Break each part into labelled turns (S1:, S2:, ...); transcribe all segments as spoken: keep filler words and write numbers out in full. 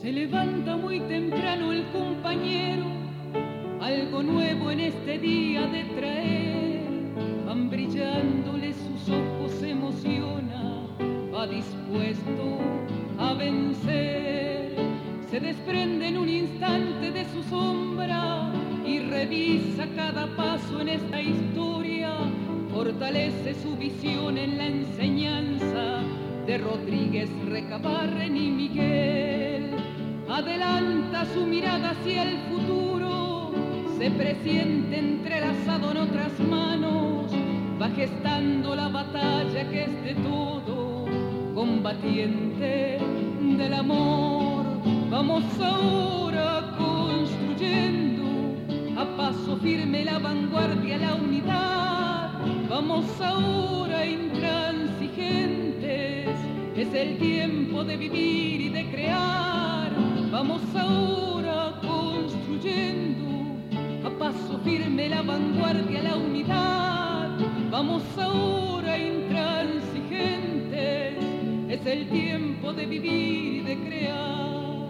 S1: Se levanta muy temprano el compañero, algo nuevo en este día de traer. Van brillándole sus ojos, se emociona, va dispuesto a vencer. Se desprende en un instante de su sombra y revisa cada paso en esta historia. Fortalece su visión en la enseñanza de Rodríguez, Recabarren y Miguel. Adelanta su mirada hacia el futuro, se presiente entrelazado en otras manos, va gestando la batalla que es de todo, combatiente del amor. Vamos ahora construyendo a paso firme la vanguardia, la unidad. Vamos ahora intransigentes, es el tiempo de vivir y de crear. Vamos ahora construyendo a paso firme la vanguardia, la unidad. Vamos ahora intransigentes, es el tiempo de vivir y de crear.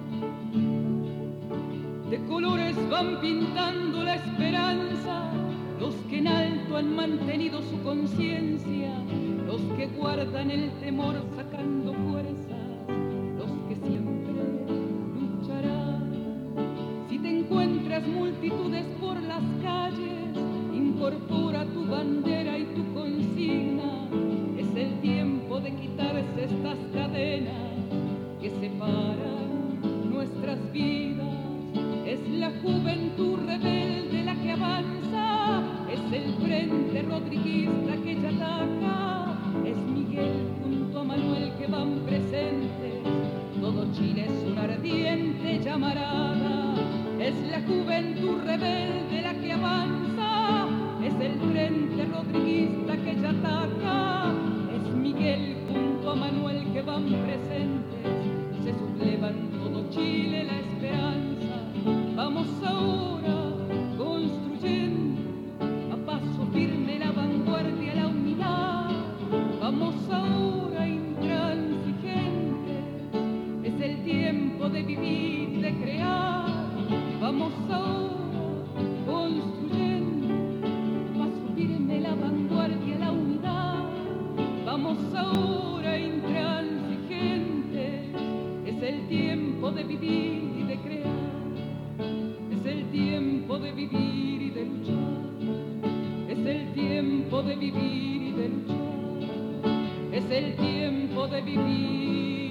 S1: De colores van pintando la esperanza, los que en alto han mantenido su conciencia, los que guardan el temor sacando fuerzas, los que siempre lucharán. Si te encuentras multitudes por las calles, incorpora tu bandera y tu consigna. Es el tiempo de quitarse estas cadenas que separan nuestras vidas. Es la juventud rebelde la que avanza, es el frente rodriguista que ya ataca, es Miguel junto a Manuel que van presentes, todo Chile es una ardiente llamarada. Es la juventud rebelde la que avanza, es el frente rodriguista que ya ataca, es Miguel junto a Manuel que van presentes, se sublevan todo Chile la esperanza. Vamos ahora construyendo a paso firme la vanguardia, la unidad. Vamos ahora intransigentes, es el tiempo de vivir, de crear. Vamos ahora construyendo a paso firme la vanguardia, la unidad. Vamos ahora intransigentes, es el tiempo de vivir y de crear. Es el tiempo de vivir y de luchar, es el tiempo de vivir y de luchar, es el tiempo de vivir